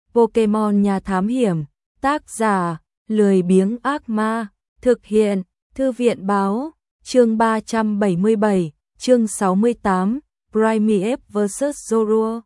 Pokemon nhà thám hiểm, tác giả, lười biếng ác ma, thực hiện, thư viện báo, chương 377, chương 68, Primeape vs Zorua.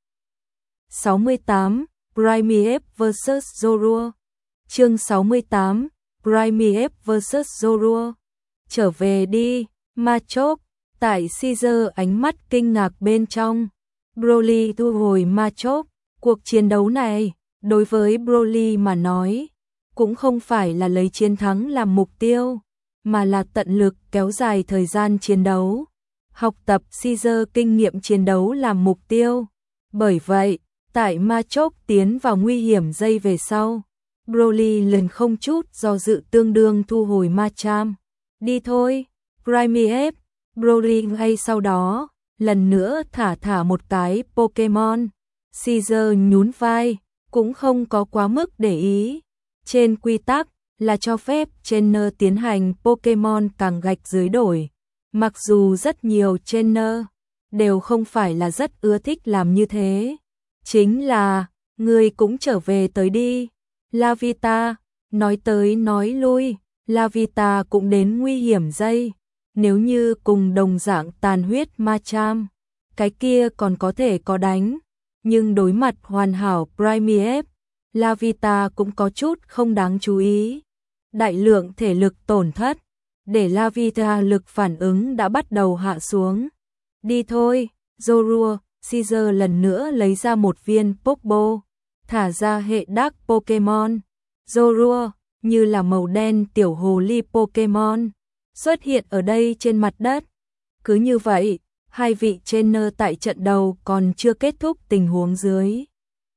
68, Primeape vs Zorua. Chương 68, Primeape vs Zorua. Trở về đi, Machop. Tại Caesar ánh mắt kinh ngạc bên trong. Broly thu hồi Machop. Cuộc chiến đấu này, đối với Broly mà nói, cũng không phải là lấy chiến thắng làm mục tiêu, mà là tận lực kéo dài thời gian chiến đấu. Học tập Caesar kinh nghiệm chiến đấu làm mục tiêu. Bởi vậy, tại Machop tiến vào nguy hiểm giây về sau, Broly liền không chút do dự tương đương thu hồi Machamp. Đi thôi, Primeape. Broly ngay sau đó, lần nữa thả một cái Pokemon. Caesar nhún vai, cũng không có quá mức để ý. Trên quy tắc là cho phép trainer tiến hành Pokemon càng gạch dưới đổi. Mặc dù rất nhiều trainer đều không phải là rất ưa thích làm như thế. Chính là, người cũng trở về tới đi. Lavita, nói tới nói lui, Lavita cũng đến nguy hiểm giây. Nếu như cùng đồng dạng tàn huyết Machamp, cái kia còn có thể có đánh. Nhưng đối mặt hoàn hảo Primeape, Lavita cũng có chút không đáng chú ý. Đại lượng thể lực tổn thất, để Lavita lực phản ứng đã bắt đầu hạ xuống. Đi thôi, Zorua. Caesar lần nữa lấy ra một viên Pokeball, thả ra hệ Dark Pokemon. Zorua, như là màu đen tiểu hồ ly Pokemon, xuất hiện ở đây trên mặt đất. Cứ như vậy, hai vị trainer tại trận đầu còn chưa kết thúc tình huống dưới.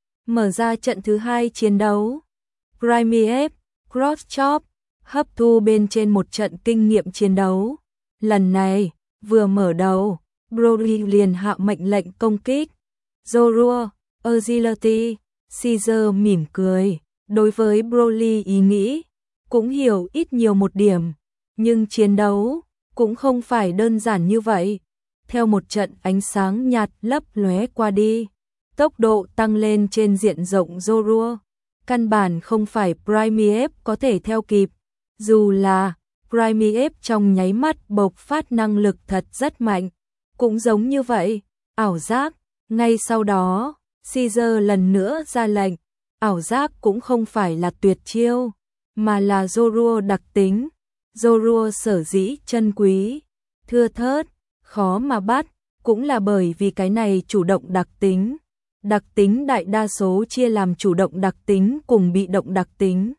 Mở ra trận thứ hai chiến đấu. Primeape, Cross-Chop, hấp thu bên trên một trận kinh nghiệm chiến đấu. Lần này, vừa mở đầu, Broly liền hạ mệnh lệnh công kích. Zorua, Agility. Caesar mỉm cười, đối với Broly ý nghĩ, cũng hiểu ít nhiều một điểm. Nhưng chiến đấu, cũng không phải đơn giản như vậy. Theo một trận ánh sáng nhạt lấp lóe qua đi, tốc độ tăng lên trên diện rộng Zorua. Căn bản không phải Primeape có thể theo kịp. Dù là Primeape trong nháy mắt bộc phát năng lực thật rất mạnh. Cũng giống như vậy, ảo giác. Ngay sau đó, Caesar lần nữa ra lệnh. Ảo giác cũng không phải là tuyệt chiêu, mà là Zorua đặc tính. Zorua sở dĩ chân quý, thưa thớt, khó mà bắt, cũng là bởi vì cái này chủ động đặc tính. Đặc tính đại đa số chia làm chủ động đặc tính cùng bị động đặc tính.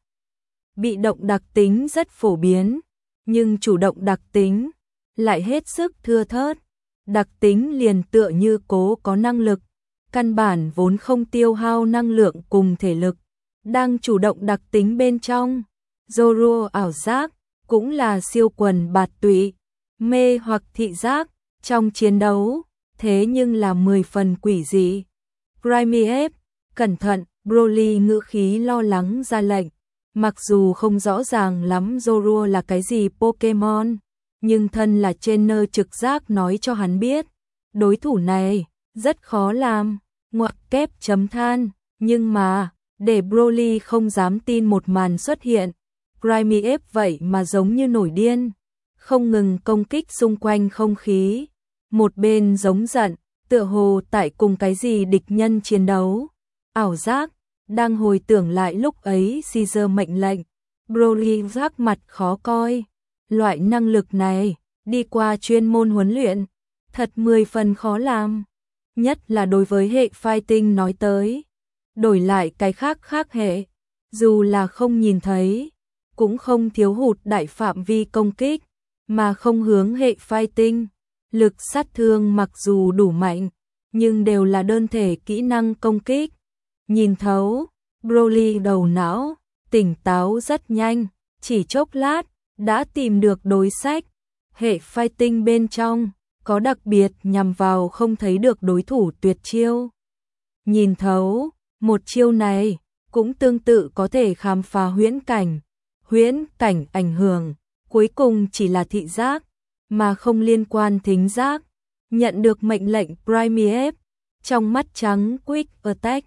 Bị động đặc tính rất phổ biến, nhưng chủ động đặc tính lại hết sức thưa thớt. Đặc tính liền tựa như cố có năng lực, căn bản vốn không tiêu hao năng lượng cùng thể lực. Đang chủ động đặc tính bên trong, Zorua ảo giác cũng là siêu quần bạt tụy, mê hoặc thị giác trong chiến đấu, thế nhưng là 10 phần quỷ dị. Primeape, cẩn thận. Broly ngữ khí lo lắng ra lệnh. Mặc dù không rõ ràng lắm Zorua là cái gì Pokemon, nhưng thân là trainer trực giác nói cho hắn biết, đối thủ này rất khó làm. Ngoặc kép chấm than. Nhưng mà, để Broly không dám tin một màn xuất hiện. Primeape vậy mà giống như nổi điên, không ngừng công kích xung quanh không khí. Một bên giống giận, tựa hồ tại cùng cái gì địch nhân chiến đấu. Ảo giác, đang hồi tưởng lại lúc ấy Caesar mệnh lệnh. Broly sắc mặt khó coi. Loại năng lực này, đi qua chuyên môn huấn luyện, thật 10 phần khó làm. Nhất là đối với hệ fighting nói tới. Đổi lại cái khác hệ, dù là không nhìn thấy, cũng không thiếu hụt đại phạm vi công kích, mà không hướng hệ fighting. Lực sát thương mặc dù đủ mạnh, nhưng đều là đơn thể kỹ năng công kích. Nhìn thấu, Broly đầu não, tỉnh táo rất nhanh, chỉ chốc lát, đã tìm được đối sách. Hệ fighting bên trong, có đặc biệt nhằm vào không thấy được đối thủ tuyệt chiêu. Nhìn thấu, một chiêu này, cũng tương tự có thể khám phá huyễn cảnh. Huyễn cảnh ảnh hưởng, cuối cùng chỉ là thị giác, mà không liên quan thính giác. Nhận được mệnh lệnh Primeape, trong mắt trắng Quick Attack,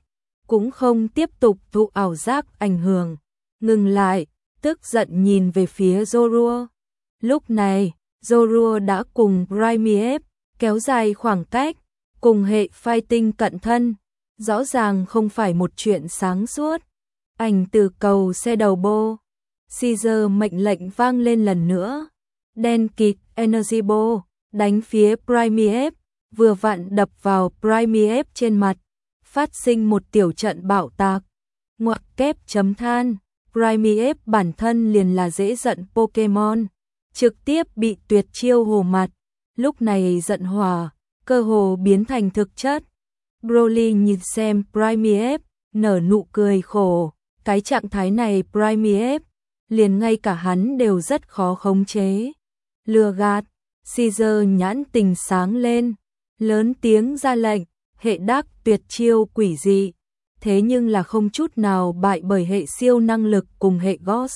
cũng không tiếp tục thụ ảo giác ảnh hưởng, ngừng lại, tức giận nhìn về phía Zorua. Lúc này, Zorua đã cùng Braimiev kéo dài khoảng cách, cùng hệ fighting cận thân, rõ ràng không phải một chuyện sáng suốt. Ảnh từ cầu xe đầu bô, Caesar mệnh lệnh vang lên lần nữa. Đen kịt Energy Ball đánh phía Braimiev, vừa vặn đập vào Braimiev trên mặt, phát sinh một tiểu trận bạo tạc. Ngoặc kép chấm than, Braimiev bản thân liền là dễ giận Pokemon, trực tiếp bị tuyệt chiêu hồ mặt, lúc này giận hỏa, cơ hồ biến thành thực chất. Broly nhìn xem Braimiev, nở nụ cười khổ, cái trạng thái này Braimiev, liền ngay cả hắn đều rất khó khống chế. Lừa gạt, Caesar nhãn tình sáng lên, lớn tiếng ra lệnh, hệ đắc tuyệt chiêu quỷ dị, thế nhưng là không chút nào bại bởi hệ siêu năng lực cùng hệ Ghost.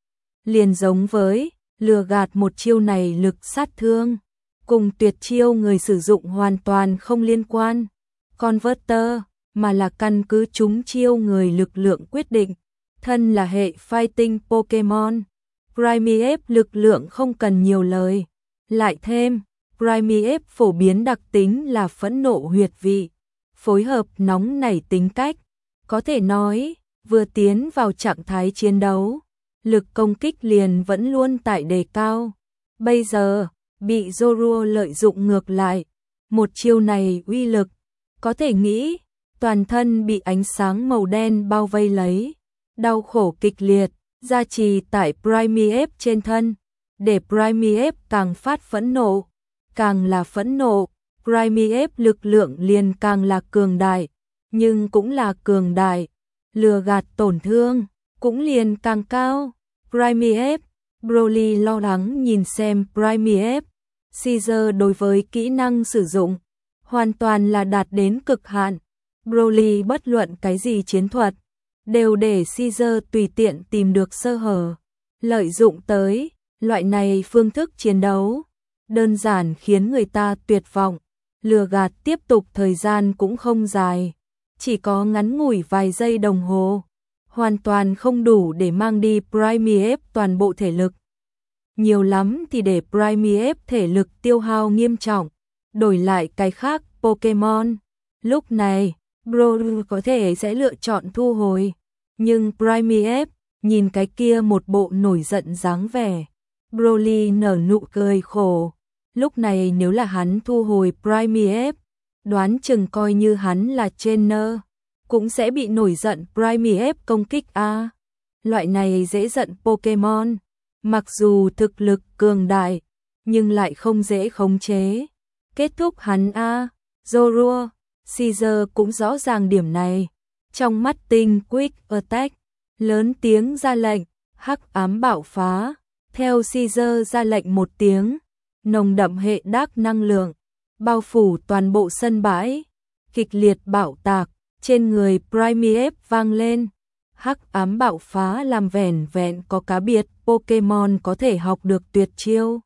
Liền giống với, lừa gạt một chiêu này lực sát thương, cùng tuyệt chiêu người sử dụng hoàn toàn không liên quan. Converter, mà là căn cứ trúng chiêu người lực lượng quyết định. Thân là hệ fighting Pokemon, Braimiev lực lượng không cần nhiều lời. Lại thêm, Braimiev phổ biến đặc tính là phẫn nộ huyệt vị, phối hợp nóng nảy tính cách. Có thể nói, vừa tiến vào trạng thái chiến đấu, lực công kích liền vẫn luôn tại đề cao. Bây giờ, bị Zorua lợi dụng ngược lại, một chiêu này uy lực, có thể nghĩ, toàn thân bị ánh sáng màu đen bao vây lấy, đau khổ kịch liệt, gia trì tại Braimiev trên thân, để Braimiev càng phát phẫn nộ, càng là phẫn nộ, Braimiev lực lượng liền càng là cường đại, nhưng cũng là cường đại, lừa gạt tổn thương, cũng liền càng cao. Braimiev, Broly lo lắng nhìn xem Braimiev, Caesar đối với kỹ năng sử dụng, hoàn toàn là đạt đến cực hạn. Broly bất luận cái gì chiến thuật, đều để Caesar tùy tiện tìm được sơ hở, lợi dụng tới, loại này phương thức chiến đấu, đơn giản khiến người ta tuyệt vọng, lừa gạt tiếp tục thời gian cũng không dài, chỉ có ngắn ngủi vài giây đồng hồ, hoàn toàn không đủ để mang đi Braimiev toàn bộ thể lực. Nhiều lắm thì để Braimiev thể lực tiêu hao nghiêm trọng, đổi lại cái khác Pokemon. Lúc này, Broly có thể sẽ lựa chọn thu hồi, nhưng Braimiev nhìn cái kia một bộ nổi giận dáng vẻ, Broly nở nụ cười khổ. Lúc này nếu là hắn thu hồi Braimiev, đoán chừng coi như hắn là trainer, cũng sẽ bị nổi giận Braimiev công kích a. Loại này dễ giận Pokemon, mặc dù thực lực cường đại, nhưng lại không dễ khống chế. Kết thúc hắn a. Zorua, Caesar cũng rõ ràng điểm này. Trong mắt tinh Quick Attack, lớn tiếng ra lệnh, hắc ám bạo phá. Theo Caesar ra lệnh một tiếng, nồng đậm hệ đắc năng lượng, bao phủ toàn bộ sân bãi, kịch liệt bạo tạc, trên người Braimiev vang lên. Hắc ám bạo phá làm vẻn vẹn có cá biệt Pokemon có thể học được tuyệt chiêu.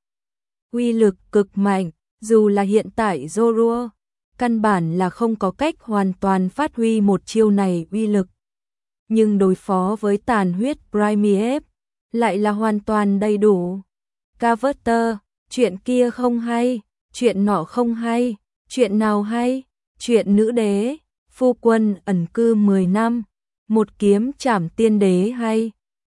Uy lực cực mạnh, dù là hiện tại Zorua, căn bản là không có cách hoàn toàn phát huy một chiêu này uy lực. Nhưng đối phó với tàn huyết Braimiev, lại là hoàn toàn đầy đủ. Converter, chuyện kia không hay, chuyện nọ không hay, chuyện nào hay, chuyện nữ đế, phu quân ẩn cư 10 năm, một kiếm trảm tiên đế hay.